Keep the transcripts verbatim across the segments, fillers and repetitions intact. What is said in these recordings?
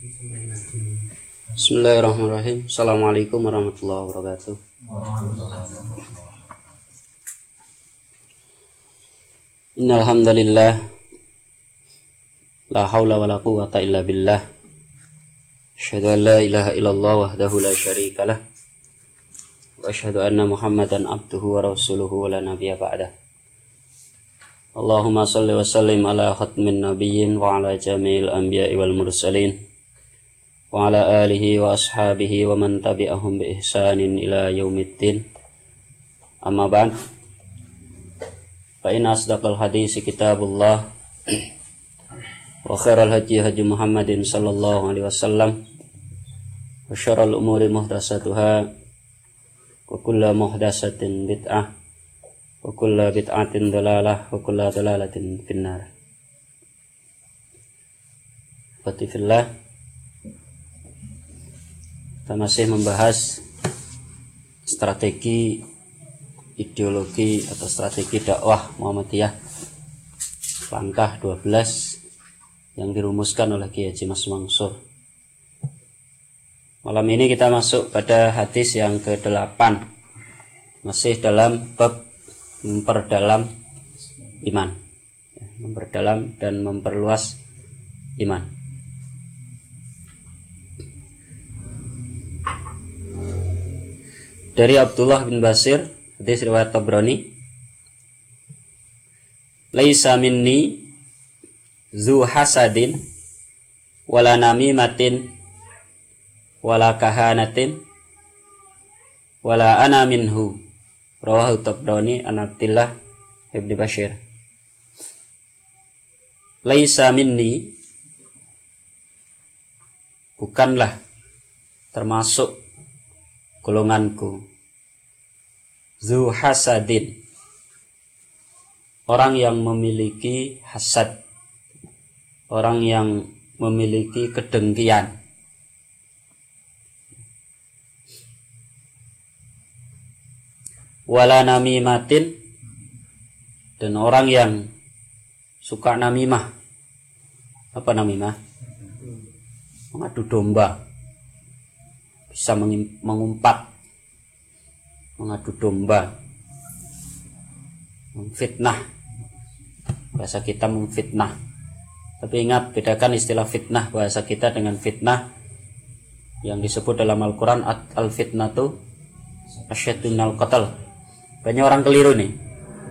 Bismillahirrahmanirrahim. Assalamualaikum warahmatullahi wabarakatuh. Innal hamdalillah la haula wala quwwata illa billah. Asyhadu an la ilaha illallah wahdahu la syarikalah. Wa asyhadu anna Muhammadan abduhu wa rasuluhu wa la nabiyya ba'dah. Allahumma shalli wa sallim ala khatmin nabiyyin wa ala jami'il anbiya'i wal mursalin wa ala alihi wa ashabihi wa man tabi'ahum bi ihsanin ila yaumiddin. Amma ba'd. Fa inna asdaqal hadisi kitabullah wa khairal hadi hadi Muhammadin sallallahu alaihi wasallam wa syarrul umuri muhdatsatuha wa kullu muhdatsatin bid'ah wa kullu bid'atin dhalalah wa kullu dhalalatin finnar. Fatifillah, kita masih membahas strategi ideologi atau strategi dakwah Muhammadiyah langkah dua belas yang dirumuskan oleh Kiai Haji Mas Mansur. Malam ini kita masuk pada hadis yang kedelapan, masih dalam bab memperdalam iman, memperdalam dan memperluas iman. Dari Abdullah bin Basir, hadis riwayat Tabrani, laisa minni zu hasadin wala namimatin wala kahanatin wala ana minhu. Rawahu Tabrani an Abdillah ibn Bashir. Laisa minni, bukanlah termasuk golonganku. Zu hasadin, orang yang memiliki hasad, orang yang memiliki kedengkian. Wala namimatin, dan orang yang suka namimah. Apa namimah? Mengadu domba, bisa mengumpat, mengadu domba, memfitnah. Bahasa kita memfitnah. Tapi ingat, bedakan istilah fitnah bahasa kita dengan fitnah yang disebut dalam Al-Quran al-fitnatu asyaddu minal qatl. Banyak orang keliru nih.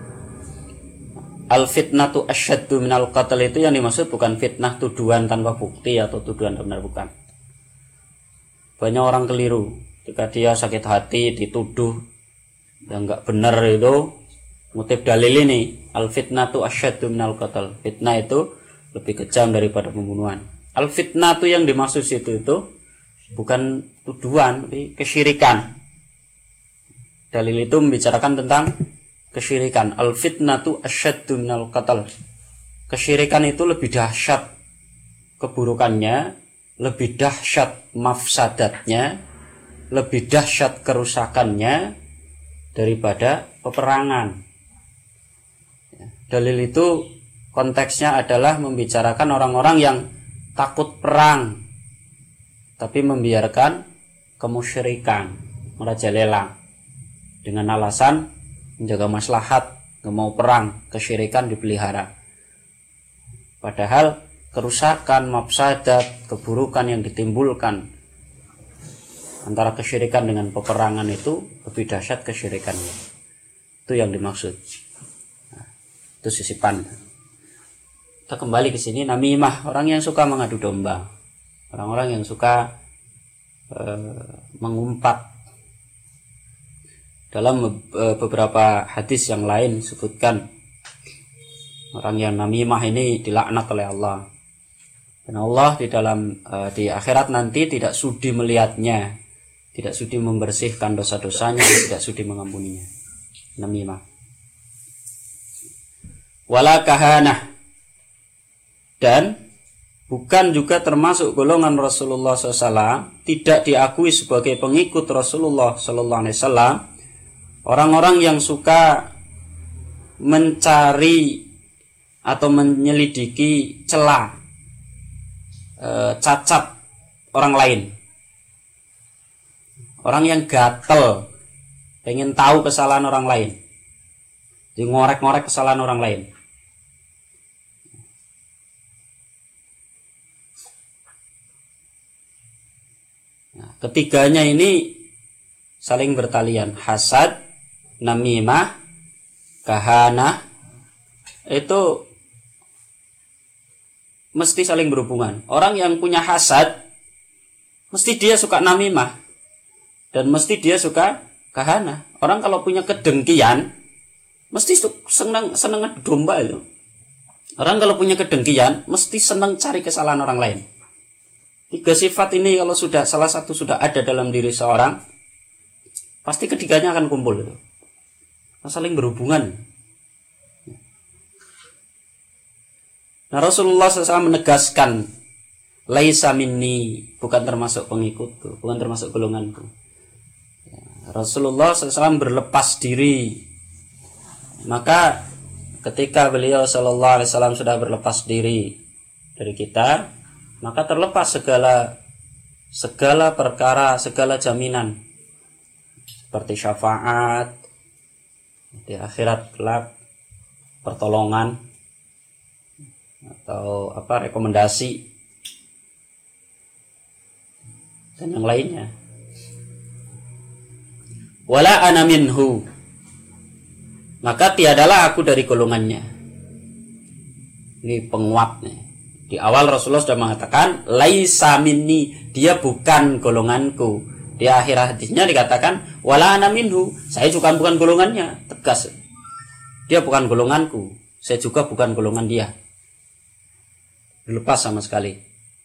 Al-fitnatu asyaddu minal qatl itu yang dimaksud bukan fitnah tuduhan tanpa bukti atau tuduhan benar, bukan. Banyak orang keliru ketika dia sakit hati dituduh yang enggak benar, itu motif dalil ini al-fitnatu asyaddu minal qatl. Fitnah itu lebih kejam daripada pembunuhan. Al-fitnatu yang dimaksud situ itu bukan tuduhan, tapi kesyirikan. Dalil itu membicarakan tentang kesyirikan. Al-fitnatu asyaddu minal qatl. Kesyirikan itu lebih dahsyat keburukannya, lebih dahsyat mafsadatnya, lebih dahsyat kerusakannya daripada peperangan. Dalil itu konteksnya adalah membicarakan orang-orang yang takut perang tapi membiarkan kemusyrikan, merajalela dengan alasan menjaga maslahat, nggak mau perang, kesyirikan dipelihara. Padahal kerusakan, mafsadat, keburukan yang ditimbulkan antara kesyirikan dengan peperangan itu lebih dahsyat kesyirikannya. Itu yang dimaksud. Nah, itu sisipan. Kita kembali ke sini. Namimah, orang yang suka mengadu domba, orang-orang yang suka uh, mengumpat. Dalam uh, beberapa hadis yang lain disebutkan orang yang namimah ini dilaknat oleh Allah. Dan Allah di dalam uh, di akhirat nanti tidak sudi melihatnya, tidak sudi membersihkan dosa-dosanya, tidak sudi mengampuninya. Namimah. Wala kahanah, dan bukan juga termasuk golongan Rasulullah shallallahu alaihi wasallam, tidak diakui sebagai pengikut Rasulullah shallallahu alaihi wasallam orang-orang yang suka mencari atau menyelidiki celah, e, cacat orang lain. Orang yang gatel, pengen tahu kesalahan orang lain, jadi ngorek-ngorek kesalahan orang lain. Nah, ketiganya ini saling bertalian, hasad, namimah, kahanah, itu mesti saling berhubungan. Orang yang punya hasad, mesti dia suka namimah, dan mesti dia suka kahanah. Orang kalau punya kedengkian, mesti senang senang domba itu. Orang kalau punya kedengkian, mesti senang cari kesalahan orang lain. Tiga sifat ini kalau sudah salah satu sudah ada dalam diri seorang, pasti ketiganya akan kumpul itu. Saling berhubungan. Nah, Rasulullah shallallahu alaihi wasallam menegaskan, laisa minni, bukan termasuk pengikutku, bukan termasuk golonganku. Rasulullah shallallahu alaihi wasallam berlepas diri. Maka ketika beliau shallallahu alaihi wasallam sudah berlepas diri dari kita, maka terlepas segala segala perkara, segala jaminan seperti syafaat di akhirat kelak, pertolongan atau apa rekomendasi dan yang lainnya. Wala ana minhu, maka tiadalah aku dari golongannya. Ini penguat nih. Di awal Rasulullah sudah mengatakan laisa minni, dia bukan golonganku. Di akhir hadisnya dikatakan wala ana minhu, saya juga bukan golongannya. Tegas. Dia bukan golonganku, saya juga bukan golongan dia. Dilepas sama sekali.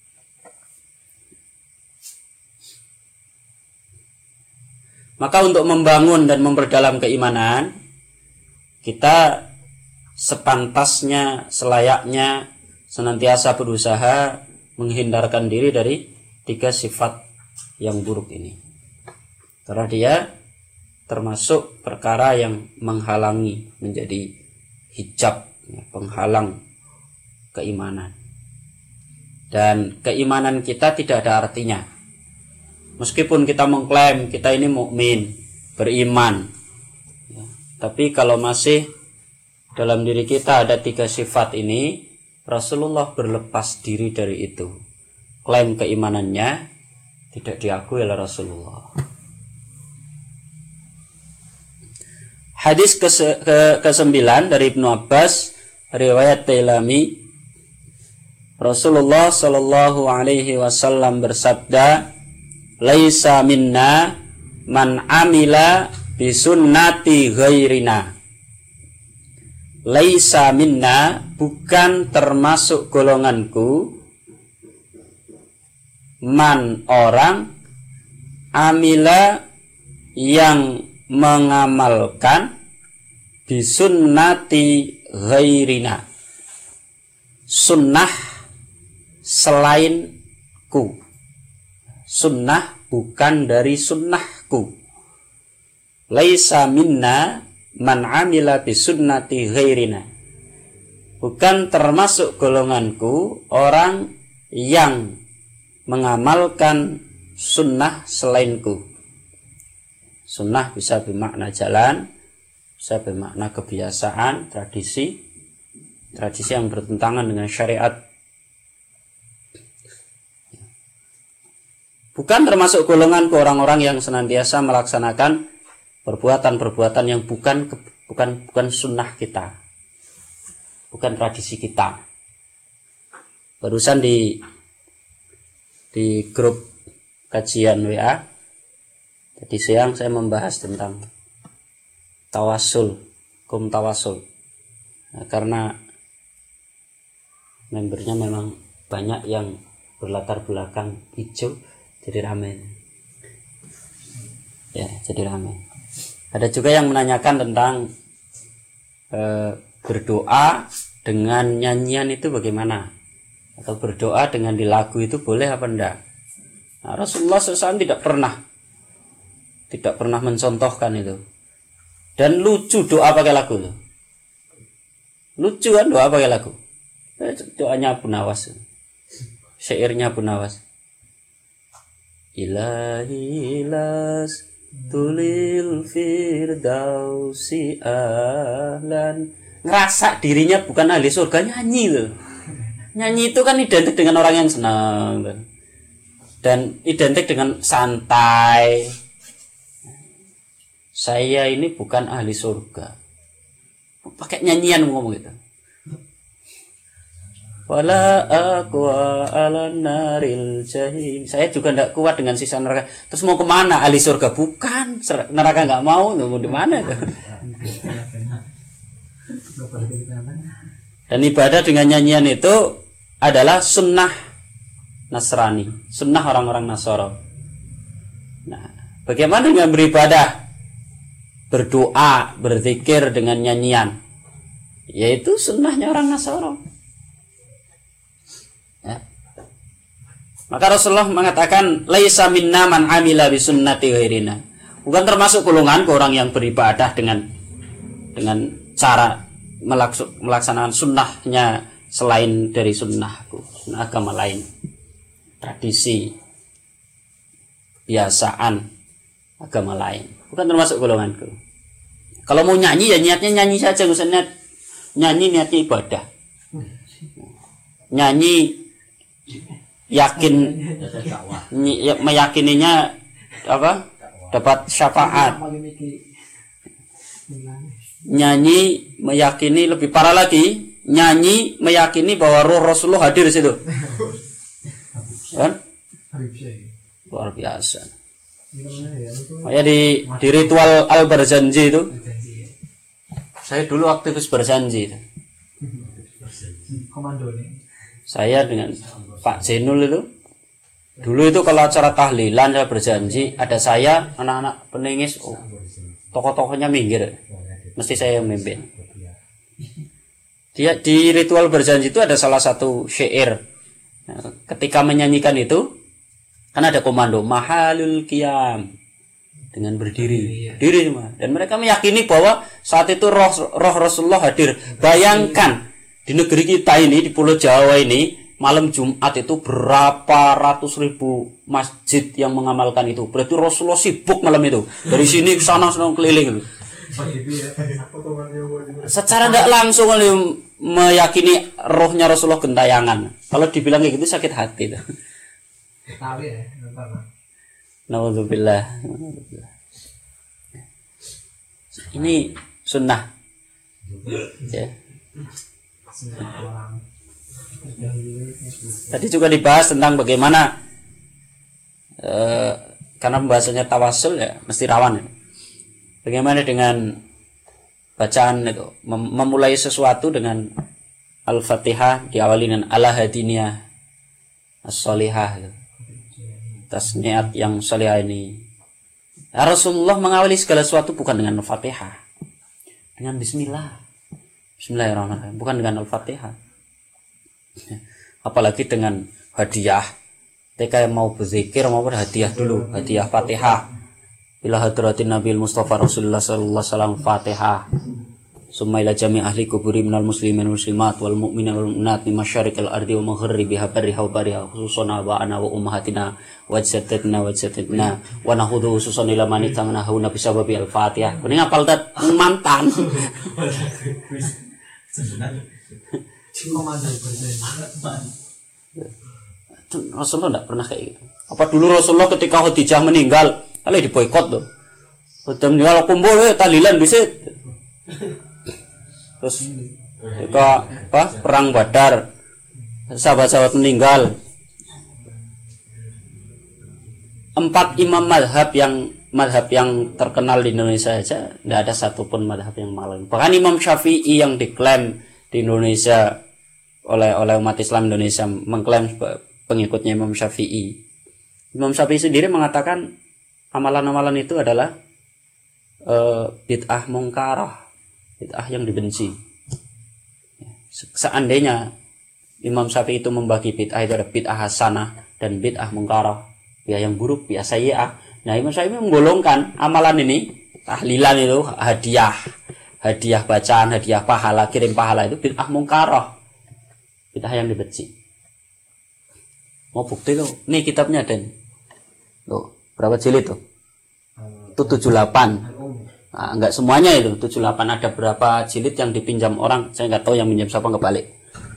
Maka untuk membangun dan memperdalam keimanan, kita sepantasnya, selayaknya senantiasa berusaha menghindarkan diri dari tiga sifat yang buruk ini. Karena dia termasuk perkara yang menghalangi, menjadi hijab, penghalang keimanan. Dan keimanan kita tidak ada artinya. Meskipun kita mengklaim kita ini mukmin, beriman, ya, tapi kalau masih dalam diri kita ada tiga sifat ini, Rasulullah berlepas diri dari itu. Klaim keimanannya tidak diakui oleh Rasulullah. Hadis ke kesembilan dari Ibnu Abbas, riwayat Tailami, Rasulullah Shallallahu Alaihi Wasallam bersabda, laisa minna man amila bisunnati ghairina. Laisa minna, bukan termasuk golonganku, man orang, amila yang mengamalkan, bisunnati ghairina, sunnah selainku. Sunnah bukan dari sunnahku. Laisa minna man amila bisunnati ghairina, bukan termasuk golonganku orang yang mengamalkan sunnah selainku. Sunnah bisa bermakna jalan, bisa bermakna kebiasaan, tradisi, tradisi yang bertentangan dengan syariat. Bukan termasuk golonganku orang-orang yang senantiasa melaksanakan perbuatan-perbuatan yang bukan bukan bukan sunnah kita, bukan tradisi kita. Barusan di di grup kajian W A tadi siang saya membahas tentang tawasul, hukum tawasul. Nah, karena membernya memang banyak yang berlatar belakang hijau, jadi ramai. Ya, jadi ramai. Ada juga yang menanyakan tentang e, berdoa dengan nyanyian itu bagaimana? Atau berdoa dengan di lagu itu boleh apa enggak? Nah, Rasulullah shallallahu alaihi wasallam tidak pernah tidak pernah mencontohkan itu. Dan lucu doa pakai lagu loh. Lucu kan doa pakai lagu. Eh, doanya Abu Nawas, syairnya Abu Nawas. ilahi las tulil firdausi ahlan. Ngerasa dirinya bukan ahli surga, nyanyi loh. Nyanyi itu kan identik dengan orang yang senang dan identik dengan santai. Saya ini bukan ahli surga, pakai nyanyian ngomong gitu. Wala aqwa ala naril jahim. Saya juga tidak kuat dengan sisa neraka. Terus mau kemana? Ahli surga bukan, neraka nggak mau, mau di mana itu? Dan ibadah dengan nyanyian itu adalah sunnah Nasrani, sunnah orang-orang Nasoro. Nah, bagaimana dengan beribadah, berdoa, berzikir dengan nyanyian? Yaitu sunnahnya orang Nasoro. Ya. Maka Rasulullah mengatakan, laisa minna man amila bi sunnati ghairina. Bukan termasuk golongan orang yang beribadah dengan dengan cara melaksanakan sunnahnya selain dari sunnahku, sunnah agama lain, tradisi, kebiasaan agama lain. Bukan termasuk golonganku. Kalau mau nyanyi ya niatnya nyanyi saja, nggak usah niat nyanyi niatnya ibadah. Nyanyi yakin meyakininya apa? Dapat syafaat. Nyanyi meyakini lebih parah lagi, nyanyi meyakini bahwa roh Rasulullah hadir di situ. Kan? Luar biasa. Kayak di di ritual Al Barzanji itu. Saya dulu aktivis Barzanji. Saya dengan Pak Zainul itu. Dulu itu kalau acara tahlilan saya berjanji, ada saya, anak-anak penengis, oh, tokoh-tokohnya minggir. Mesti saya yang memimpin. Dia di ritual berjanji itu ada salah satu syair. Nah, ketika menyanyikan itu kan ada komando mahalul qiyam, dengan berdiri, diri semua. Dan mereka meyakini bahwa saat itu roh roh Rasulullah hadir. Bayangkan di negeri kita ini, di Pulau Jawa ini, malam Jumat itu berapa ratus ribu masjid yang mengamalkan itu. Berarti Rasulullah sibuk malam itu. Dari sini ke sana sana keliling itu. Secara tidak langsung meyakini rohnya Rasulullah gentayangan. Kalau dibilang kayak gitu sakit hati. Naudzubillah. Ini sunnah. Ya. Tadi juga dibahas tentang bagaimana eh, karena pembahasannya tawasul ya mesti rawan ya. Bagaimana dengan bacaan itu mem memulai sesuatu dengan Al-Fatihah diawali dengan ala hadiniyah as-solihah, tasniat yang solihah ini. Ya, Rasulullah mengawali segala sesuatu bukan dengan Al-Fatihah, dengan Bismillah, Bismillahirrahmanirrahim, bukan dengan Al-Fatihah. Apalagi dengan hadiah. Ketika mau berzikir mau berhadiah dulu, hadiah Fatihah. Ila hadratin Nabil Mustafa Rasulullah sallallahu alaihi wasallam Fatihah. Summa ila jami' ahli kuburi minal muslimin wal muslimat wal mu'minin wal mu'minat min masyariqil ardi wa maghribiha barriha wa bariha khususan wa ana wa ummahatina wa jaddatina wa jaddatina wa nahudu khususan ila man tamanahu nabi sababi al-Fatihah. Kuning apal tat mantan. Rasulullah tidak pernah kayak gitu. Apa dulu Rasulullah ketika Khadijah meninggal, kali diboikot tuh. Udah meninggal kumpul ya tahlilan bisa. Terus ketika apa perang Badar, sahabat-sahabat meninggal. Empat imam madhab yang madhab yang terkenal di Indonesia saja, tidak ada satupun madhab yang malang. Bahkan Imam Syafi'i yang diklaim di Indonesia oleh oleh umat Islam Indonesia mengklaim pengikutnya Imam Syafi'i. Imam Syafi'i sendiri mengatakan amalan-amalan itu adalah e, bid'ah mungkarah, bid'ah yang dibenci. Seandainya Imam Syafi'i itu membagi bid'ah itu ada bid'ah hasanah dan bid'ah mungkarah, ya yang buruk, biasa ya. Nah, Imam Syafi'i menggolongkan amalan ini, tahlilan itu hadiah, hadiah bacaan, hadiah pahala, kirim pahala itu bid'ah mungkarah, bid'ah yang dibenci. Mau bukti loh, nih kitabnya Den. Tuh, berapa jilid tuh? Itu tujuh puluh delapan. Nah, enggak semuanya itu tujuh puluh delapan, ada berapa jilid yang dipinjam orang, saya nggak tahu yang minjam siapa, nggak balik.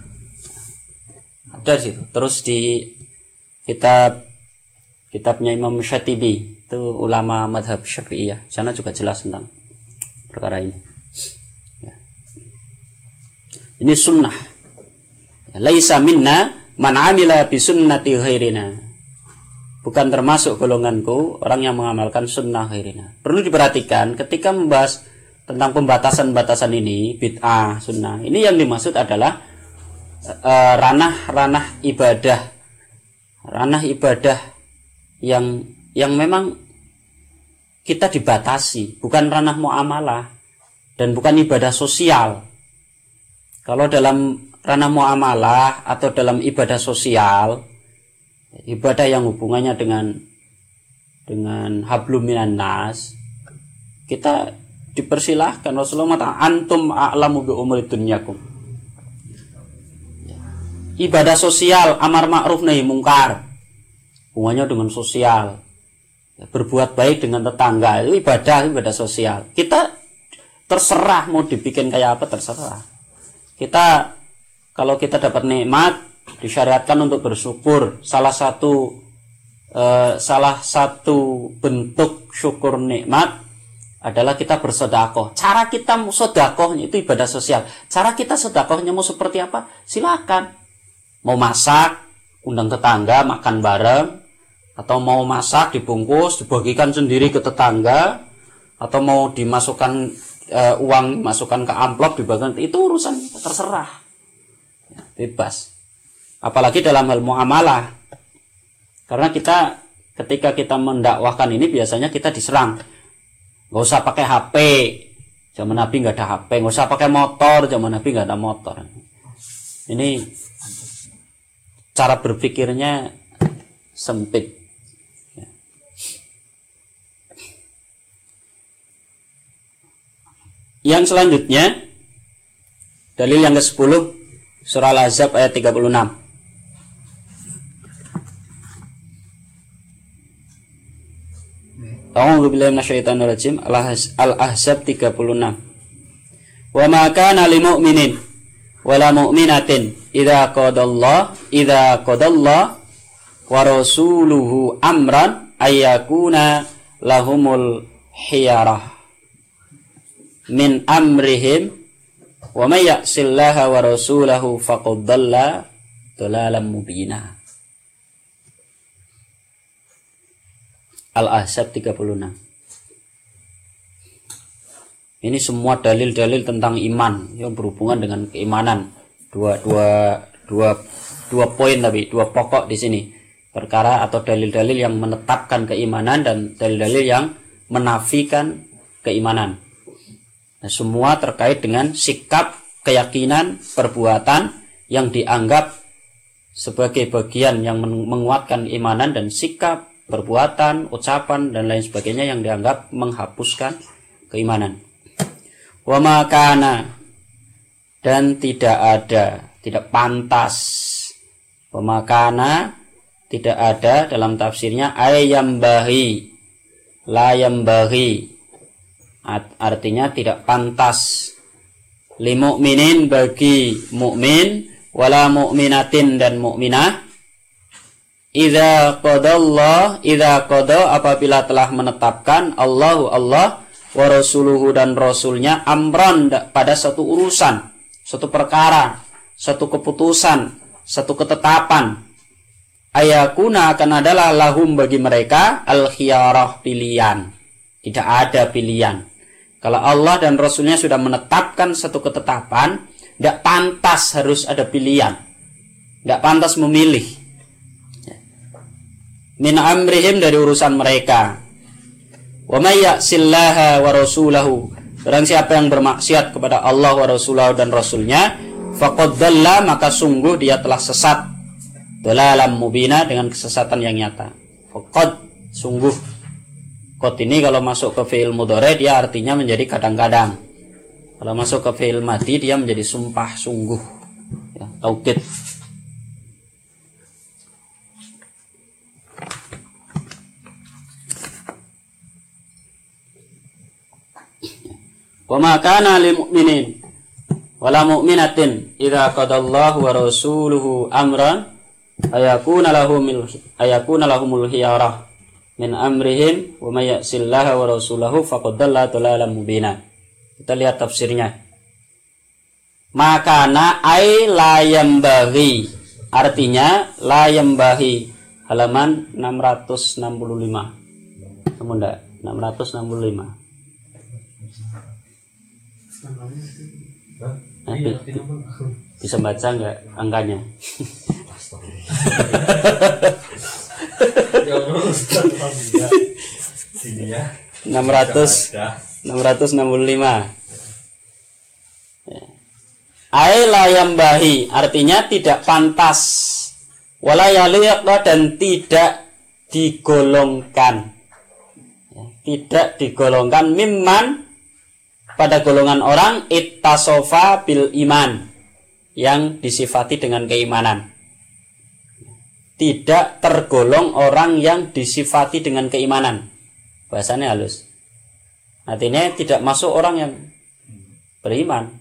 Ada situ. Terus di kitab kitabnya Imam Syatibi, itu ulama madhab Syafi'iyah, sana juga jelas tentang perkara ini. Ya. Ini sunnah. Laisa minna man amila bi sunnati ghairina. Bukan termasuk golonganku orang yang mengamalkan sunnah ghairina. Perlu diperhatikan ketika membahas tentang pembatasan-batasan ini, bid'ah, sunnah, ini yang dimaksud adalah ranah-ranah uh, ibadah, ranah ibadah yang yang memang kita dibatasi, bukan ranah muamalah dan bukan ibadah sosial. Kalau dalam ranah muamalah atau dalam ibadah sosial, ibadah yang hubungannya dengan dengan hablum minan nas, kita dipersilahkan. Rasulullah mengatakan antum a'lamu bi umuri dunyakum. Ibadah sosial, amar ma'ruf nahi mungkar, hubungannya dengan sosial, berbuat baik dengan tetangga, itu ibadah, ibadah sosial. Kita terserah mau dibikin kayak apa, terserah. Kita kalau kita dapat nikmat, disyariatkan untuk bersyukur. Salah satu eh, salah satu bentuk syukur nikmat adalah kita bersedekah. Cara kita sedekahnya itu ibadah sosial. Cara kita sedekahnya mau seperti apa? Silakan. Mau masak, undang tetangga makan bareng, atau mau masak dibungkus dibagikan sendiri ke tetangga, atau mau dimasukkan eh, uang masukkan ke amplop dibagikan, itu urusan terserah. Ya, bebas. Apalagi dalam hal muamalah, karena kita ketika kita mendakwahkan ini biasanya kita diserang. Nggak usah pakai H P, zaman Nabi nggak ada H P. Nggak usah pakai motor, zaman Nabi nggak ada motor. Ini cara berpikirnya sempit. Yang selanjutnya, dalil yang ke sepuluh, surah Al-Ahzab ayat tiga puluh enam. A'udzu billahi minasyaitonir rajim. Al-Ahzab tiga puluh enam. Wa ma kana lil mu'minin wala mu'minatin idza qadallahu idza qadallahu wa rasuluhu amran ayyakuna lahumul khiyarah min amrihim wa may ya'sillaha wa rasulahu faqad dhalla dhalalan mubina. Al-Ahzab tiga puluh enam. Ini semua dalil-dalil tentang iman yang berhubungan dengan keimanan. Dua dua dua dua poin tapi dua pokok di sini. Perkara atau dalil-dalil yang menetapkan keimanan dan dalil-dalil yang menafikan keimanan. Nah, semua terkait dengan sikap, keyakinan, perbuatan yang dianggap sebagai bagian yang menguatkan keimanan, dan sikap, perbuatan, ucapan, dan lain sebagainya yang dianggap menghapuskan keimanan. Wa makana, dan tidak ada, tidak pantas. Wa makana, tidak ada dalam tafsirnya ayam bahi, layam bahi, artinya tidak pantas. Li mu'minin, bagi mukmin, wala mu'minatin, dan mukminah. Idza qadallah, idza qada, apabila telah menetapkan Allahu Allah wa rasuluhu, dan rasulnya, amran, pada satu urusan, satu perkara, satu keputusan, satu ketetapan, ayakuna, akan adalah lahum, bagi mereka, al khiyarah, pilihan. Tidak ada pilihan. Kalau Allah dan rasulnya sudah menetapkan satu ketetapan, tidak pantas harus ada pilihan, tidak pantas memilih. Min amrihim, dari urusan mereka. Wa may ya'sillaha wa rasulahu, barang siapa yang bermaksiat kepada Allah wa rasulahu, dan rasulnya, faqad dhalla, maka sungguh dia telah sesat, dhalalan mubina, dengan kesesatan yang nyata. Faqad, sungguh. Qad ini kalau masuk ke fi'il mudhari dia artinya menjadi kadang-kadang. Kalau masuk ke fi'il madhi dia menjadi sumpah, sungguh, ya, taukid. Wa ma kana lil mu'minin wala mu'minatin idza qadallahu wa rasuluhu amran ayakuna lahumul ayakuna lahumul khiyarah min amrihim wa may ya'sillaha wa rasulahu faqad dalla dalalan mubina. Kita lihat tafsirnya. Makana ay la yambaghi, artinya la yambaghi, halaman enam ratus enam puluh lima. Kamu ndak? enam ratus enam puluh lima. Nah, bisa baca nggak angkanya? enam ratus enam ratus enam puluh lima. Ai la yambahi, artinya tidak pantas, wala yaliqa, dan tidak digolongkan, tidak digolongkan mimman, pada golongan orang ittasofa bil iman, yang disifati dengan keimanan. Tidak tergolong orang yang disifati dengan keimanan. Bahasanya halus. Artinya tidak masuk orang yang beriman.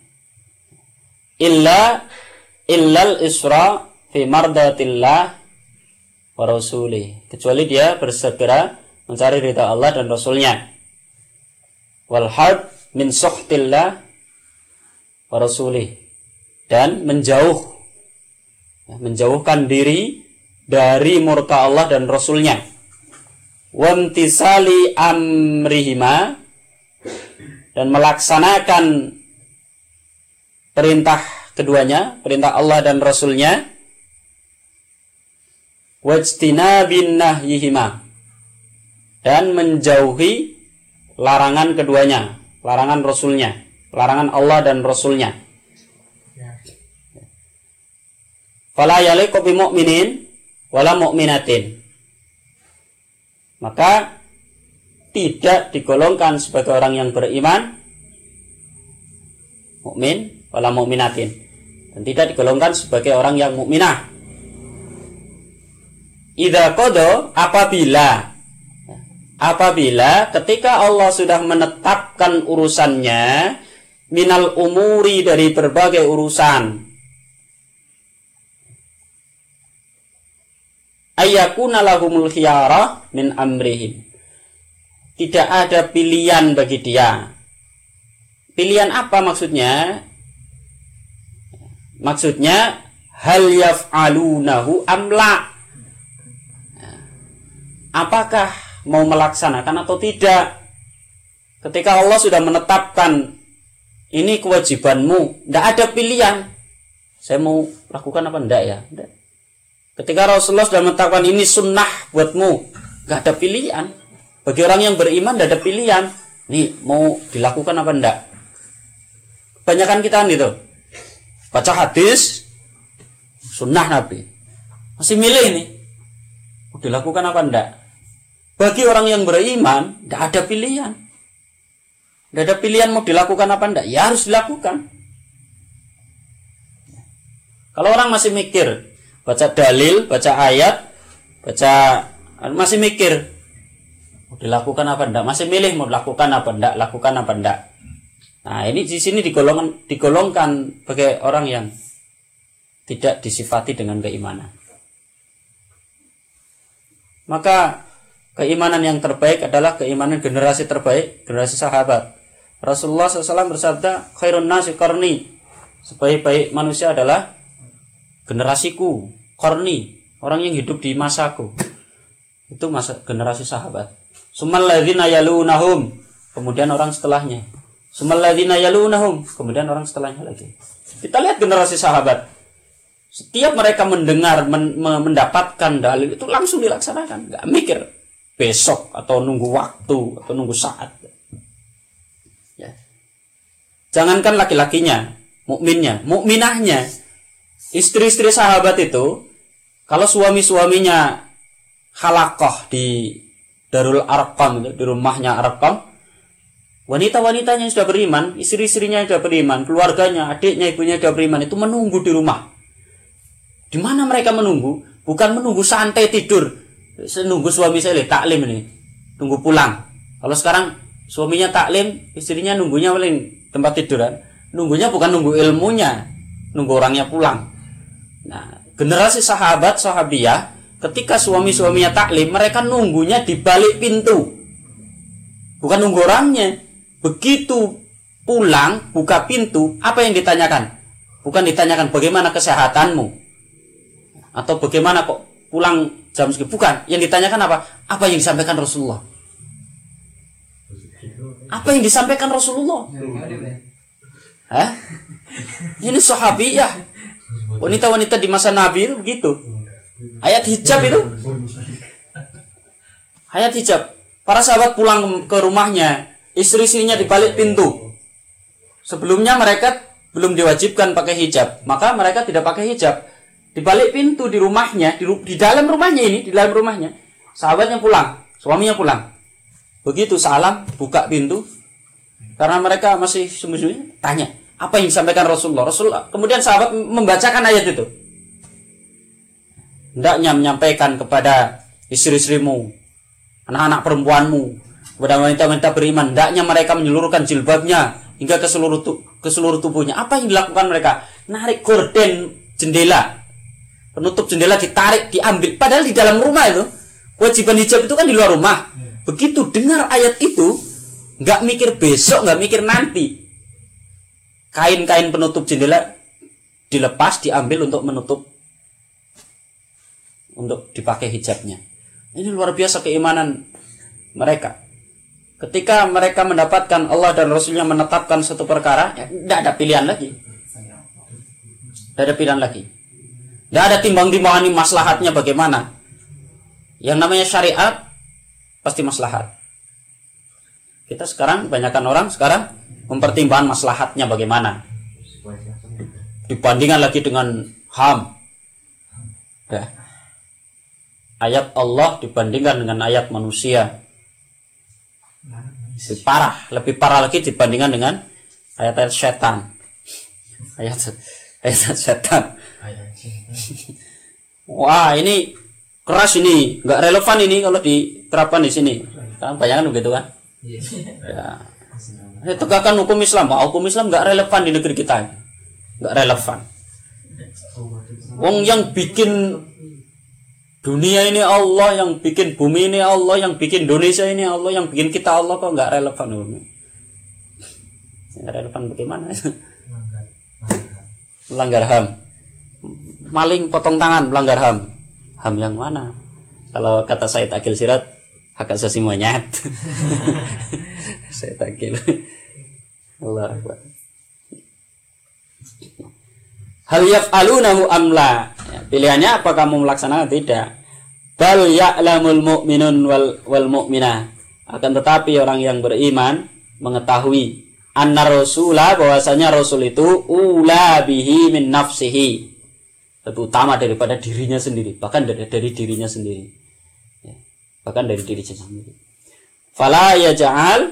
Illa illal isra fi mardatillah wa rasulih, kecuali dia bersegera mencari ridha Allah dan Rasulnya. Wal harb min suhtillah wa rasulih, dan menjauh menjauhkan diri dari murka Allah dan Rasulnya. Wamtisali amrihima, dan melaksanakan perintah keduanya, perintah Allah dan Rasulnya. Wajtinabin nahyihima, dan menjauhi larangan keduanya, larangan Rasulnya, larangan Allah dan Rasulnya. Fala yaliqu bi mu'minin wala mu'minatin, maka tidak digolongkan sebagai orang yang beriman, mukmin, wala mu'minatin, dan tidak digolongkan sebagai orang yang mukminah. Idza qada, apabila apabila ketika Allah sudah menetapkan urusannya, minal umuri, dari berbagai urusan, ayyakuna lahumul khiyarah min amrihim, tidak ada pilihan bagi dia. Pilihan apa maksudnya? Maksudnya hal yaf'alunahu amla, apakah mau melaksanakan atau tidak. Ketika Allah sudah menetapkan ini kewajibanmu, tidak ada pilihan, saya mau lakukan apa enggak ya. Enggak. Ketika Rasulullah sudah menetapkan ini sunnah buatmu, nggak ada pilihan. Bagi orang yang beriman tidak ada pilihan, nih mau dilakukan apa enggak. Kebanyakan kita gitu, baca hadis sunnah Nabi, masih milih nih mau dilakukan apa enggak. Bagi orang yang beriman tidak ada pilihan, tidak ada pilihan mau dilakukan apa enggak, ya harus dilakukan. Kalau orang masih mikir, baca dalil, baca ayat, baca, masih mikir mau dilakukan apa enggak, masih milih mau dilakukan apa enggak, lakukan apa enggak. Nah, ini di sini digolongkan digolongkan sebagai orang yang tidak disifati dengan keimanan. Maka keimanan yang terbaik adalah keimanan generasi terbaik, generasi sahabat. Rasulullah shallallahu alaihi wasallam bersabda, khairun nasi qarni, sebaik-baik manusia adalah generasiku, qarni, orang yang hidup di masaku. Itu masa generasi sahabat. Sumal ladzina yalunahum, kemudian orang setelahnya. Sumal ladzina yalunahum, kemudian orang setelahnya lagi. Kita lihat generasi sahabat. Setiap mereka mendengar, men, mendapatkan dalil itu langsung dilaksanakan, nggak mikir besok atau nunggu waktu atau nunggu saat. Ya. Jangankan laki-lakinya, mukminnya, mukminahnya, istri-istri sahabat itu, kalau suami-suaminya halaqah di Darul Arqam, di rumahnya Arqam, wanita-wanitanya yang sudah beriman, istri-istrinya yang sudah beriman, keluarganya, adiknya, ibunya sudah beriman, itu menunggu di rumah. Di mana mereka menunggu? Bukan menunggu santai tidur, nunggu suami saya taklim ini, tunggu pulang. Kalau sekarang suaminya taklim, istrinya nunggunya paling tempat tiduran. Nunggunya bukan nunggu ilmunya, nunggu orangnya pulang. Nah, generasi sahabat, sahabiah, ketika suami-suaminya taklim, mereka nunggunya di balik pintu. Bukan nunggu orangnya. Begitu pulang, buka pintu, apa yang ditanyakan? Bukan ditanyakan bagaimana kesehatanmu, atau bagaimana kok pulang jam segini. Bukan. Yang ditanyakan apa? Apa yang disampaikan Rasulullah? Apa yang disampaikan Rasulullah? Hah? Ini sahabiyah. Wanita-wanita di masa Nabi itu begitu. Ayat hijab itu. Ayat hijab. Para sahabat pulang ke rumahnya, istri-istrinya di balik pintu. Sebelumnya mereka belum diwajibkan pakai hijab, maka mereka tidak pakai hijab. Di balik pintu di rumahnya, di, di dalam rumahnya ini, di dalam rumahnya, sahabatnya pulang, suaminya pulang. Begitu salam, buka pintu, karena mereka masih sembunyi-sembunyi, tanya, apa yang disampaikan Rasulullah? Rasulullah. Kemudian sahabat membacakan ayat itu. Hendaknya menyampaikan kepada istri-istrimu, anak-anak perempuanmu, kepada wanita-wanita beriman, hendaknya mereka menyeluruhkan jilbabnya hingga ke seluruh tu, ke seluruh tubuhnya. Apa yang dilakukan mereka? Narik gorden jendela, penutup jendela ditarik, diambil. Padahal di dalam rumah itu kewajiban hijab itu kan di luar rumah. Begitu dengar ayat itu, nggak mikir besok, nggak mikir nanti, kain-kain penutup jendela dilepas, diambil untuk menutup, untuk dipakai hijabnya. Ini luar biasa keimanan mereka. Ketika mereka mendapatkan Allah dan Rasulnya menetapkan satu perkara, ya, tidak ada pilihan lagi. Tidak ada pilihan lagi. Tidak ada timbang-timbangan ini maslahatnya bagaimana. Yang namanya syariat pasti maslahat. Kita sekarang, kebanyakan orang sekarang mempertimbangkan maslahatnya bagaimana. Dibandingkan lagi dengan H A M. Ya. Ayat Allah dibandingkan dengan ayat manusia. Lebih parah, lebih parah lagi dibandingkan dengan ayat-ayat setan. Ayat ayat setan. Wah, ini keras ini, nggak relevan ini kalau diterapkan di sini. Kan bayangkan begitu kan? Ya. Tegakkan hukum Islam, Pak. Hukum Islam nggak relevan di negeri kita, nggak relevan. Wong yang bikin dunia ini Allah, yang bikin bumi ini Allah, yang bikin Indonesia ini Allah, yang bikin kita Allah, kok nggak relevan hukumnya? Nggak relevan bagaimana? Melanggar H A M. Maling potong tangan, melanggar H A M. H A M yang mana? Kalau kata Said Akil Sirat, hak asasi monyet. Said Akil. Allah Akbar. Hal yaf'alunahu amla. Ya, pilihannya apa kamu melaksanakan? Tidak. Bal ya'lamul mu'minun wal, wal mu'minah. Akan tetapi orang yang beriman mengetahui anna rasulah, bahwasanya Rasul itu ula bihi min nafsihi, lebih utama daripada dirinya sendiri, bahkan dari, dari dirinya sendiri, ya, bahkan dari dirinya sendiri. Fala yaj'al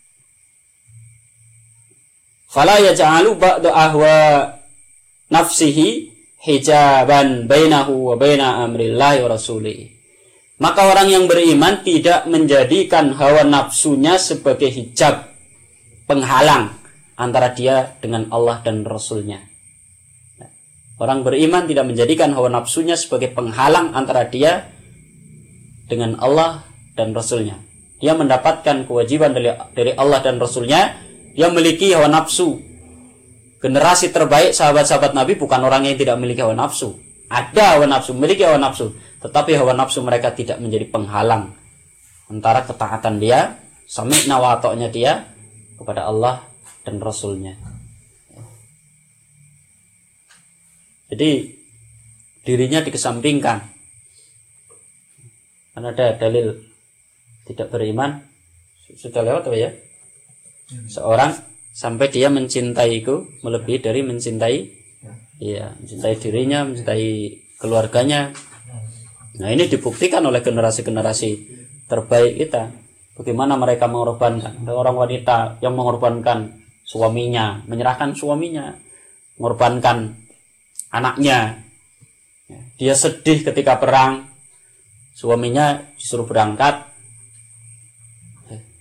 fala yaj'alu ba'da ahwa nafsihi hijaban bainahu wa baina amrillahi wa rasulihi. Maka orang yang beriman tidak menjadikan hawa nafsunya sebagai hijab, penghalang antara dia dengan Allah dan Rasulnya. Orang beriman tidak menjadikan hawa nafsunya sebagai penghalang antara dia dengan Allah dan Rasulnya. Dia mendapatkan kewajiban dari, dari Allah dan Rasulnya. Dia memiliki hawa nafsu. Generasi terbaik sahabat-sahabat Nabi bukan orang yang tidak memiliki hawa nafsu. Ada hawa nafsu, memiliki hawa nafsu, tetapi hawa nafsu mereka tidak menjadi penghalang antara ketaatan dia, sami'na wa ata'nya dia kepada Allah dan Rasulnya. Jadi dirinya dikesampingkan. Kan ada dalil tidak beriman, sudah lewat apa ya? Seorang sampai dia mencintaiku melebihi dari mencintai, ya, mencintai dirinya, mencintai keluarganya. Nah, ini dibuktikan oleh generasi-generasi terbaik kita. Bagaimana mereka mengorbankan. Ada orang wanita yang mengorbankan suaminya, menyerahkan suaminya, mengorbankan anaknya. Dia sedih ketika perang, suaminya disuruh berangkat.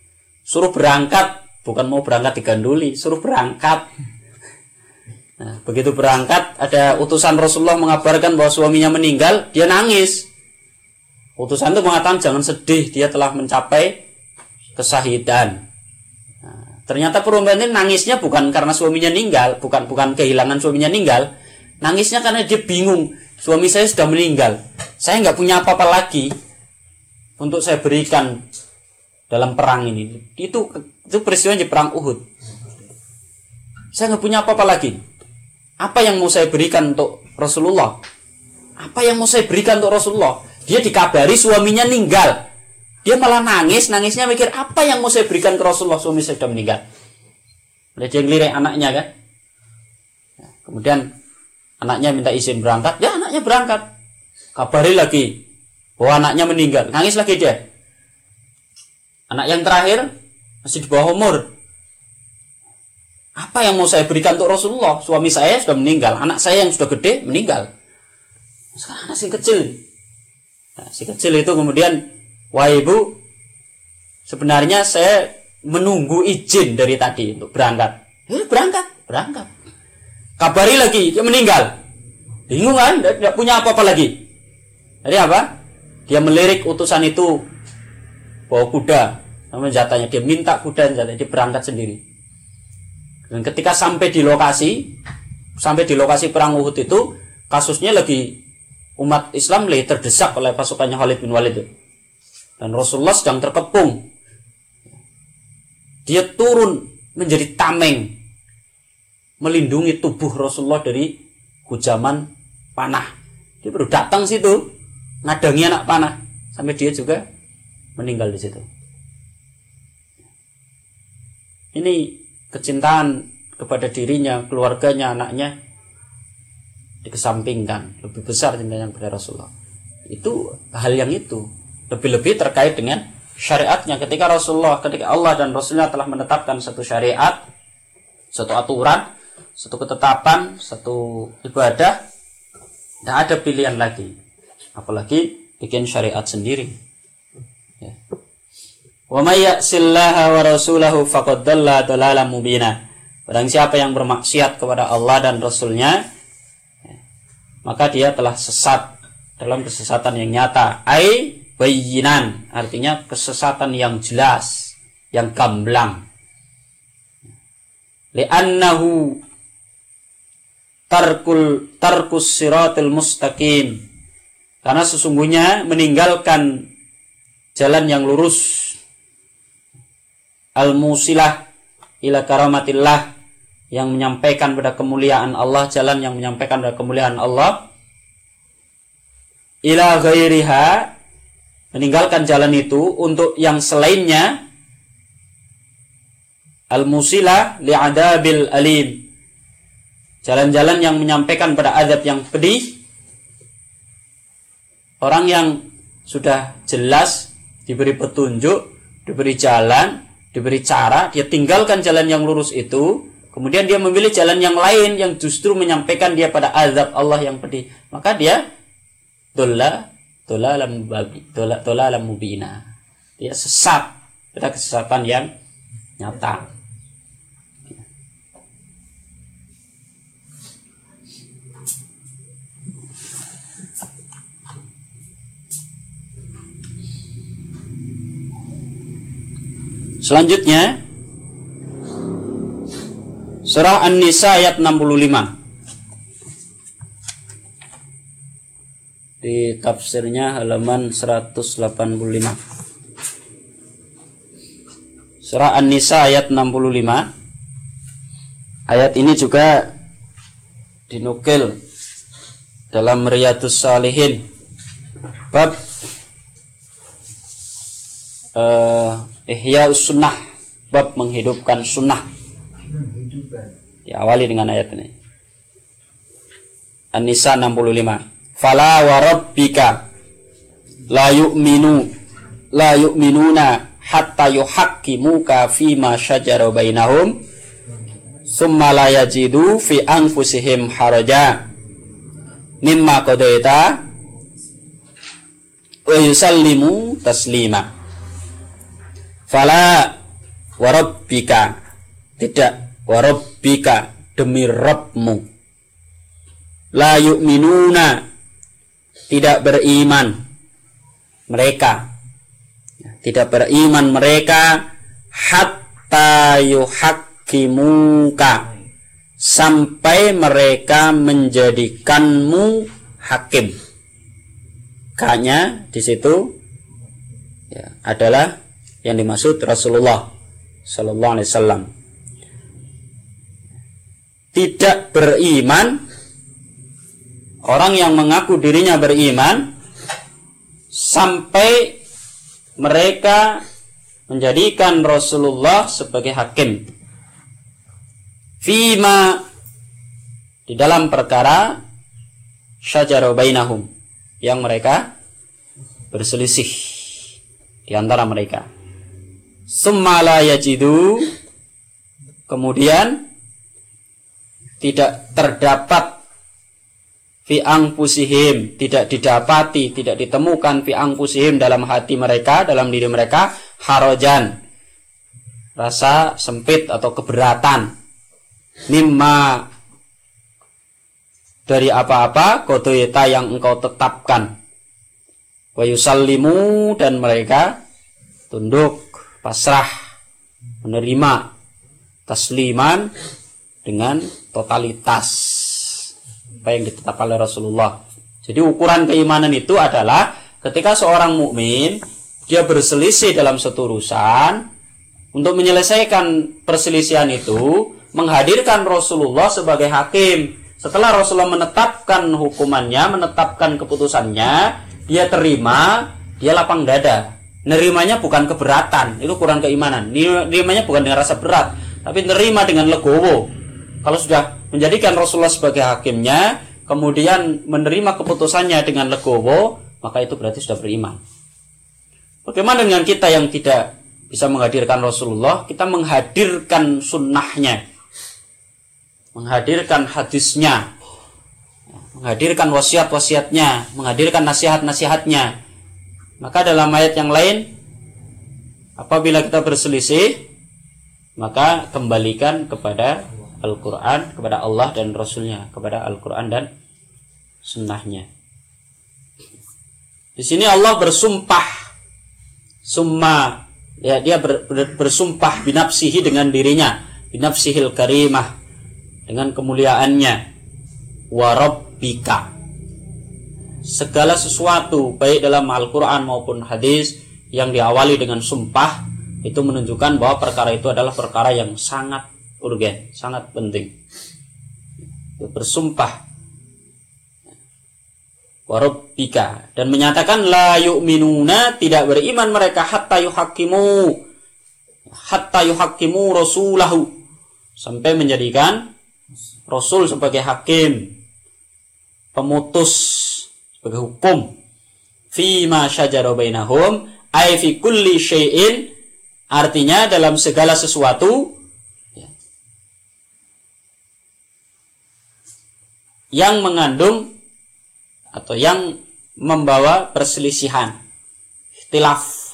suruh berangkat, bukan mau berangkat diganduli, suruh berangkat. Nah, begitu berangkat, ada utusan Rasulullah mengabarkan bahwa suaminya meninggal, dia nangis. Utusan itu mengatakan jangan sedih, dia telah mencapai kesahidan. Nah, ternyata perempuan ini nangisnya bukan karena suaminya meninggal, bukan bukan kehilangan suaminya meninggal, nangisnya karena dia bingung, suami saya sudah meninggal, saya nggak punya apa-apa lagi untuk saya berikan dalam perang ini. Itu itu peristiwa di perang Uhud. Saya nggak punya apa-apa lagi. Apa yang mau saya berikan untuk Rasulullah? Apa yang mau saya berikan untuk Rasulullah? Dia dikabari suaminya meninggal. Dia malah nangis, nangisnya mikir apa yang mau saya berikan ke Rasulullah, suami saya sudah meninggal. Dia ngelirik anaknya kan. Kemudian anaknya minta izin berangkat, ya anaknya berangkat. Kabari lagi bahwa anaknya meninggal, nangis lagi dia. Anak yang terakhir masih di bawah umur. Apa yang mau saya berikan untuk Rasulullah? Suami saya sudah meninggal, anak saya yang sudah gede meninggal. Sekarang anak si kecil. Nah, si kecil itu kemudian, wah ibu, sebenarnya saya menunggu izin dari tadi untuk berangkat. Eh, berangkat, berangkat. Kabari lagi, dia meninggal. Bingung kan? Tidak punya apa-apa lagi. Jadi apa? Dia melirik utusan itu bawa kuda sama senjatanya. Dia minta kuda senjatanya, dia berangkat sendiri. Dan ketika sampai di lokasi, sampai di lokasi perang Uhud itu, kasusnya lagi umat Islam lagi terdesak oleh pasukannya Khalid bin Walid itu. Dan Rasulullah sedang terkepung. Dia turun menjadi tameng, melindungi tubuh Rasulullah dari hujaman panah. Dia baru datang situ, ngadangi anak panah, sampai dia juga meninggal di situ. Ini kecintaan kepada dirinya, keluarganya, anaknya dikesampingkan. Lebih besar cintanya kepada Rasulullah. Itu hal yang itu. Lebih-lebih terkait dengan syariatnya. Ketika Rasulullah, ketika Allah dan Rasulnya telah menetapkan satu syariat, satu aturan, satu ketetapan, satu ibadah, tidak ada pilihan lagi. Apalagi bikin syariat sendiri. Ya. Wa may ya'sillaha wa rasulahu faqad dhalla dhalalan mubina. Barang siapa yang bermaksiat kepada Allah dan Rasulnya, ya, maka dia telah sesat dalam kesesatan yang nyata. Ai bayyinan, artinya kesesatan yang jelas, yang gamblang. Li'annahu tarkul tarkus siratul mustaqim, karena sesungguhnya meninggalkan jalan yang lurus, al-musilah ila karamatillah, yang menyampaikan pada kemuliaan Allah, jalan yang menyampaikan pada kemuliaan Allah, ila ghairiha, meninggalkan jalan itu untuk yang selainnya, al-musilah li'adabil alim, jalan-jalan yang menyampaikan pada azab yang pedih. Orang yang sudah jelas diberi petunjuk, diberi jalan, diberi cara, dia tinggalkan jalan yang lurus itu, kemudian dia memilih jalan yang lain yang justru menyampaikan dia pada azab Allah yang pedih, maka dia dola dola alam babi dola dola alam mubina, dia sesat pada kesesatan yang nyata. Selanjutnya Surah An-Nisa ayat enam puluh lima. Di tafsirnya halaman seratus delapan puluh lima. Surah An-Nisa ayat enam puluh lima. Ayat ini juga dinukil dalam Riyadhus Shalihin bab uh, Ihya Sunnah, bab menghidupkan sunnah. Diawali dengan ayat ini. An-Nisa enam puluh lima. Fala wa rabbika la yu'minu la yu'minuna hatta yuhaqqimuka fima syajara bainahum summa la yajidu fi anfusihim haraja mimma qadaita wa yusallimu taslima. Fala Warabbika, tidak, warabbika, demi Rabbmu. La yu'minuna, tidak beriman mereka, tidak beriman mereka hatta yuhakkimuka, sampai mereka menjadikanmu hakim. Kanya di situ ya, adalah yang dimaksud Rasulullah Sallallahu Alaihi Wasallam. Tidak beriman orang yang mengaku dirinya beriman sampai mereka menjadikan Rasulullah sebagai hakim fima, di dalam perkara syajara bainahum, yang mereka berselisih di antara mereka. Summa la yajidu, kemudian tidak terdapat fi anfusihim, tidak didapati, tidak ditemukan fi anfusihim, dalam hati mereka, dalam diri mereka, harajan, rasa sempit atau keberatan, mimma, dari apa-apa, kodoyeta yang engkau tetapkan, wa yusallimu, dan mereka tunduk, pasrah, menerima, tasliman, dengan totalitas apa yang ditetapkan oleh Rasulullah. Jadi ukuran keimanan itu adalah ketika seorang mukmin dia berselisih dalam satu urusan, untuk menyelesaikan perselisihan itu menghadirkan Rasulullah sebagai hakim. Setelah Rasulullah menetapkan hukumannya, menetapkan keputusannya, dia terima, dia lapang dada. Nerimanya bukan keberatan, itu ukuran keimanan. Nerimanya bukan dengan rasa berat, tapi nerima dengan legowo. Kalau sudah menjadikan Rasulullah sebagai hakimnya, kemudian menerima keputusannya dengan legowo, maka itu berarti sudah beriman. Bagaimana dengan kita yang tidak bisa menghadirkan Rasulullah? Kita menghadirkan sunnahnya, menghadirkan hadisnya, menghadirkan wasiat-wasiatnya, menghadirkan nasihat-nasihatnya. Maka dalam ayat yang lain, apabila kita berselisih, maka kembalikan kepada Al-Quran, kepada Allah dan Rasulnya, kepada Al-Quran dan sunnahnya. Di sini Allah bersumpah, summa, ya, dia ber, ber, bersumpah binafsihi, dengan dirinya, binafsihil karimah, dengan kemuliaannya, warabbika, segala sesuatu baik dalam Al-Quran maupun hadis yang diawali dengan sumpah, itu menunjukkan bahwa perkara itu adalah perkara yang sangat urgen, sangat penting. Bersumpah warabbika, dan menyatakan la yu'minuna, tidak beriman mereka hatta yuhakkimu, hatta yuhakkimu rasulahu, sampai menjadikan Rasul sebagai hakim, pemutus, sebagai hukum, fima syajara bainahum, ay fi kulli syai'in, artinya dalam segala sesuatu yang mengandung atau yang membawa perselisihan, ikhtilaf,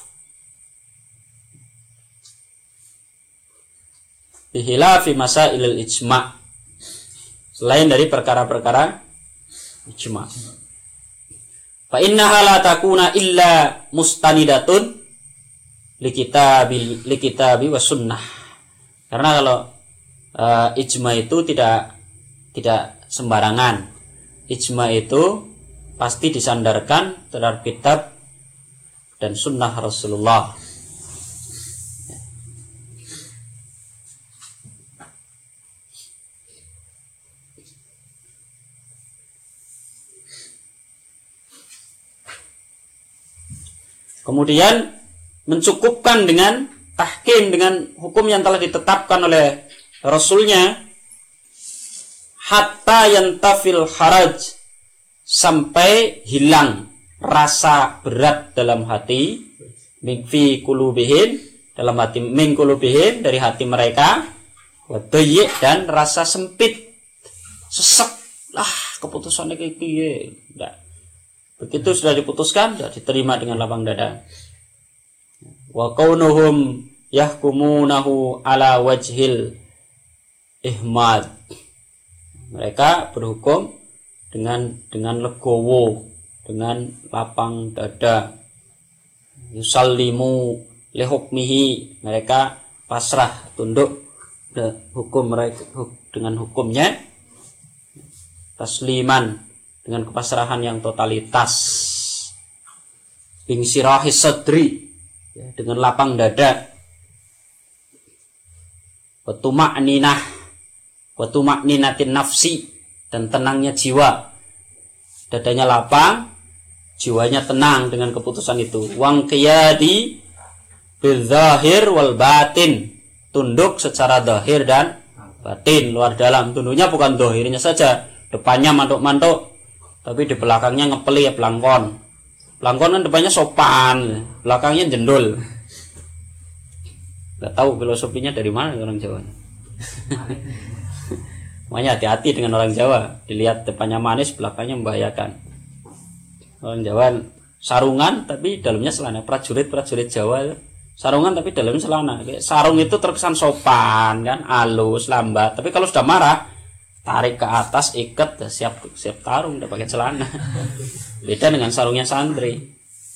bihilafi masailil ijma', selain dari perkara-perkara ijma'. Fa innaha la takuna illa mustanidatun likitabi likitabi wa sunnah. Karena kalau uh, ijma itu tidak tidak sembarangan. Ijma itu pasti disandarkan terhadap kitab dan sunnah Rasulullah. Kemudian mencukupkan dengan tahkim, dengan hukum yang telah ditetapkan oleh Rasulnya, hatta yantafil haraj, sampai hilang rasa berat dalam hati, fi qulubihim, dalam hati, min qulubihim, dari hati mereka, wa dayyi, dan rasa sempit, sesek, lah keputusannya kayak piye, enggak. Begitu sudah diputuskan, sudah diterima dengan lapang dada. Wa kaunuhum yahkumunahu ala wajhil ihmad. Mereka berhukum dengan dengan legowo, dengan lapang dada. Yusallimu lihukmihi, mereka pasrah tunduk hukum mereka dengan hukumnya. Tasliman, dengan kepasrahan yang totalitas. Bingsirahis sadri, dengan lapang dada. Watumak ninah, watumak ninatin nafsi, dan tenangnya jiwa. Dadanya lapang, jiwanya tenang dengan keputusan itu. Wang qiyadi bil zahir wal batin, tunduk secara zahir dan batin, luar dalam. Tunduknya bukan zahirnya saja, depannya mantuk-mantuk, tapi di belakangnya ngepeli ya belangkon. Belangkon kan depannya sopan, belakangnya jendol. Gak tahu filosofinya dari mana orang Jawa. Makanya hati-hati dengan orang Jawa. Dilihat depannya manis, belakangnya membahayakan. Orang Jawa sarungan tapi dalamnya celana. Prajurit-prajurit Jawa sarungan tapi dalamnya celana. Sarung itu terkesan sopan kan, halus, lambat. Tapi kalau sudah marah, tarik ke atas, ikat, siap siap tarung, udah pakai celana. Beda dengan sarungnya santri.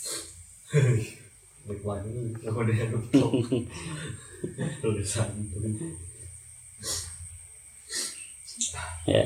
Ya.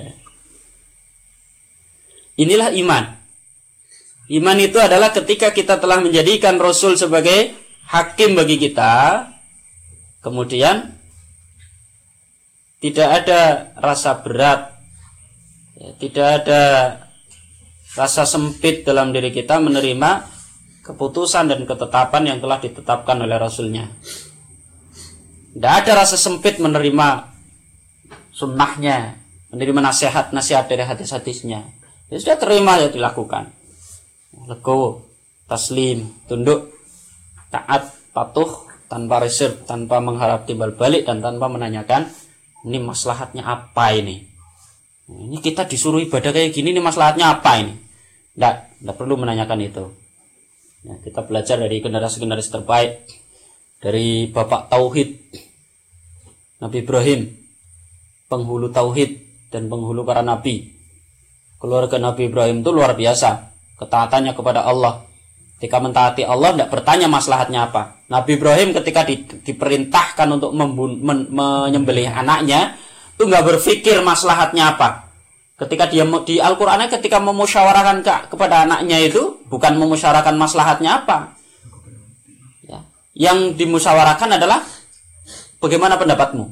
Inilah iman. Iman itu adalah ketika kita telah menjadikan Rasul sebagai hakim bagi kita, kemudian tidak ada rasa berat, ya, tidak ada rasa sempit dalam diri kita menerima keputusan dan ketetapan yang telah ditetapkan oleh Rasulnya. Tidak ada rasa sempit menerima sunnahnya, menerima nasihat-nasihat dari hadis-hadisnya. Ya sudah, terima, ya dilakukan. Legowo, taslim, tunduk, taat, patuh, tanpa reserve, tanpa mengharap timbal balik, dan tanpa menanyakan ini maslahatnya apa ini. Ini kita disuruh ibadah kayak gini, ini maslahatnya apa ini? Tidak, tidak perlu menanyakan itu. Ya, kita belajar dari generasi-generasi terbaik, dari Bapak Tauhid, Nabi Ibrahim, penghulu Tauhid dan penghulu para Nabi. Keluarga Nabi Ibrahim itu luar biasa ketaatannya kepada Allah. Ketika mentaati Allah, tidak bertanya maslahatnya apa. Nabi Ibrahim ketika di, diperintahkan untuk membun, men, menyembelih anaknya, itu nggak berpikir maslahatnya apa. Ketika dia di Al-Qur'annya ketika memusyawarahkan ke, kepada anaknya itu bukan memusyawarahkan maslahatnya apa. Ya. Yang dimusyawarahkan adalah bagaimana pendapatmu.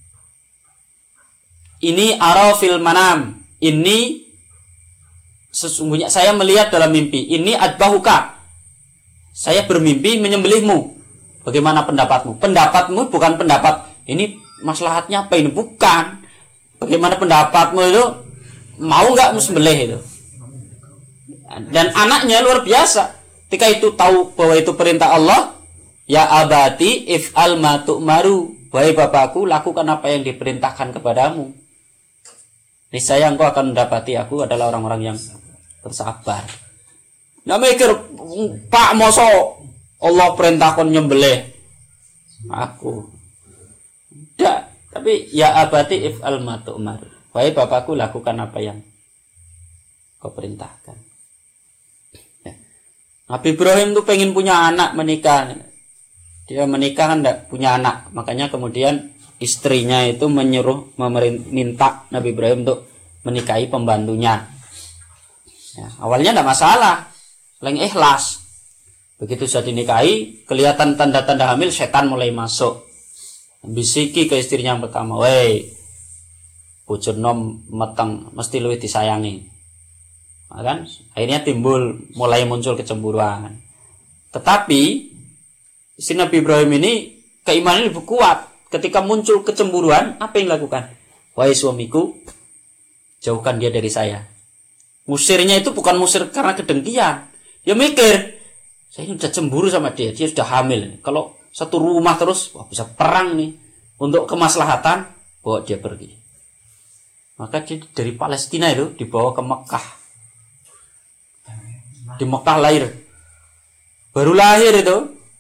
Ini arafil manam. Ini sesungguhnya saya melihat dalam mimpi. Ini adbahuka. Saya bermimpi menyembelihmu. Bagaimana pendapatmu? Pendapatmu bukan pendapat ini maslahatnya apa ini, bukan. Bagaimana pendapatmu itu, mau nggak sembelih itu? Dan anaknya luar biasa. Ketika itu tahu bahwa itu perintah Allah, ya abati if'al ma tu'maru. Wahai bapakku, lakukan apa yang diperintahkan kepadamu. Niscaya engkau akan mendapati aku adalah orang-orang yang bersabar. Nggak mikir, Pak moso Allah perintahkan nyembelih aku. Tidak, tapi ya abati if'al ma tu'maru. Wahai bapakku, lakukan apa yang kau perintahkan. Ya. Nabi Ibrahim tuh pengen punya anak, menikah. Dia menikah kan tidak punya anak, makanya kemudian istrinya itu menyuruh meminta Nabi Ibrahim untuk menikahi pembantunya. Ya, awalnya tidak masalah, paling ikhlas. Begitu sudah dinikahi, kelihatan tanda-tanda hamil, setan mulai masuk. Bisiki ke istrinya yang pertama, weh, bojone nom meteng mesti luwih disayangi. Nah, kan? Akhirnya timbul, mulai muncul kecemburuan. Tetapi si Nabi Ibrahim ini keimanan lebih kuat. Ketika muncul kecemburuan, apa yang dilakukan? Wahai suamiku, jauhkan dia dari saya. Musirnya itu bukan musir karena kedengkian. Dia mikir, saya ini sudah cemburu sama dia, dia sudah hamil. Kalau satu rumah terus, wah bisa perang nih. Untuk kemaslahatan, bawa dia pergi. Maka dia dari Palestina itu dibawa ke Mekah. Di Mekah lahir. Baru lahir itu,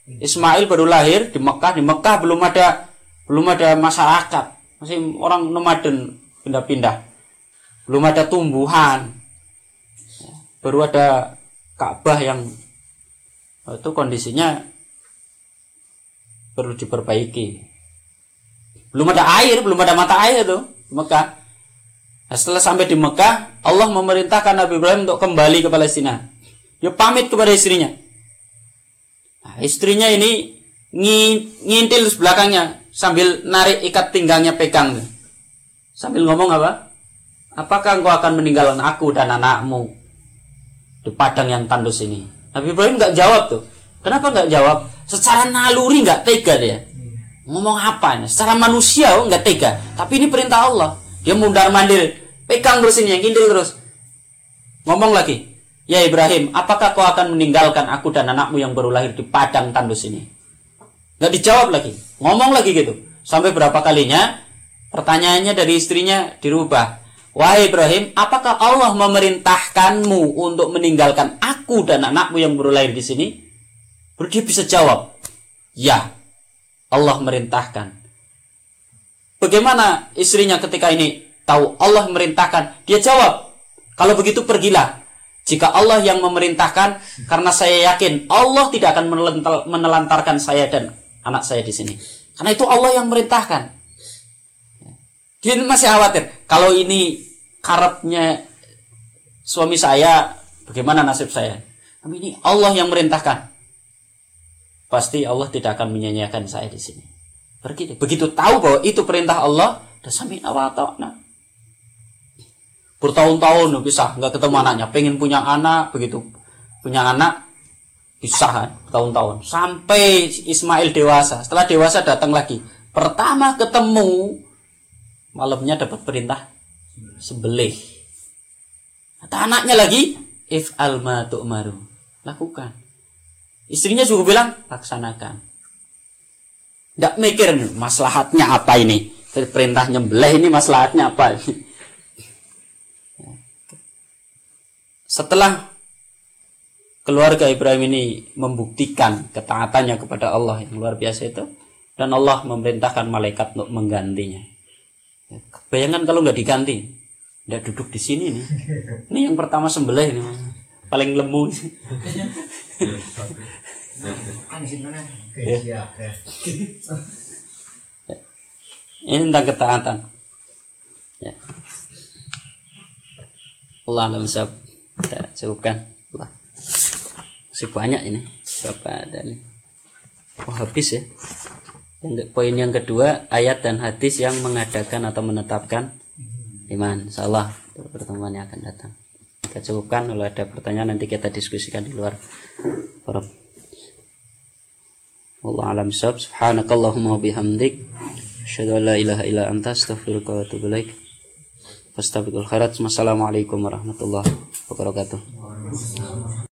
Ismail baru lahir di Mekah. Di Mekah belum ada belum ada masyarakat, masih orang nomaden pindah-pindah. Belum ada tumbuhan. Baru ada Ka'bah yang itu kondisinya perlu diperbaiki. Belum ada air, belum ada mata air tuh di Mekah. Nah, setelah sampai di Mekah, Allah memerintahkan Nabi Ibrahim untuk kembali ke Palestina. Dia pamit kepada istrinya. Nah, istrinya ini ngintil belakangnya sambil narik ikat pinggangnya pegang. Sambil ngomong apa? Apakah engkau akan meninggalkan aku dan anakmu di padang yang tandus ini? Nabi Ibrahim nggak jawab tuh. Kenapa nggak jawab? Secara naluri nggak tega dia. Ngomong apa? Secara manusia oh, nggak tega. Tapi ini perintah Allah. Dia mundar mandir, pegang terus ini, yang ngintil terus. Ngomong lagi. Ya Ibrahim, apakah kau akan meninggalkan aku dan anakmu yang baru lahir di padang tandus ini? Nggak dijawab lagi. Ngomong lagi gitu. Sampai berapa kalinya pertanyaannya dari istrinya dirubah. Wahai Ibrahim, apakah Allah memerintahkanmu untuk meninggalkan aku dan anakmu yang baru lahir di sini? Baru dia bisa jawab, ya, Allah merintahkan. Bagaimana istrinya ketika ini tahu Allah merintahkan? Dia jawab, kalau begitu pergilah. Jika Allah yang memerintahkan, karena saya yakin Allah tidak akan menelantarkan saya dan anak saya di sini. Karena itu Allah yang merintahkan. Dia masih khawatir. Kalau ini karepnya suami saya, bagaimana nasib saya? Tapi ini Allah yang merintahkan. Pasti Allah tidak akan menyanyiakan saya di sini. Pergi. Begitu tahu bahwa itu perintah Allah, dan sami'na wa ata'na. Bertahun-tahun pisah, nggak ketemu anaknya. Pengen punya anak, begitu punya anak pisah kan, bertahun-tahun. Sampai Ismail dewasa. Setelah dewasa datang lagi. Pertama ketemu, malamnya dapat perintah sembelih. Kata anaknya lagi, if'al ma tu'maru, lakukan. Istrinya juga bilang, laksanakan. Nggak mikir maslahatnya apa ini. Perintah nyembelih ini maslahatnya apa ini. Setelah keluarga Ibrahim ini membuktikan ketaatannya kepada Allah yang luar biasa itu, dan Allah memerintahkan malaikat untuk menggantinya. Bayangkan kalau nggak diganti, nggak duduk di sini nih. Ini yang pertama sembelih ini, paling lemu. Ini tentang ketaatan. Ya. Allah alam sab. Kita cukupkan. Allah. Masih banyak ini. Berapa ada nih? Oh habis ya. Yang, poin yang kedua, ayat dan hadis yang mengadakan atau menetapkan iman. Insyaallah pertemuan yang akan datang. Kita cukupkan. Kalau ada pertanyaan nanti kita diskusikan di luar. Allah alam sab. Subhanakallahumma bihamdik. Asyhadu an la ilaha illa anta astaghfiruka wa atubu ilaik. Wassalamualaikum warahmatullahi wabarakatuh.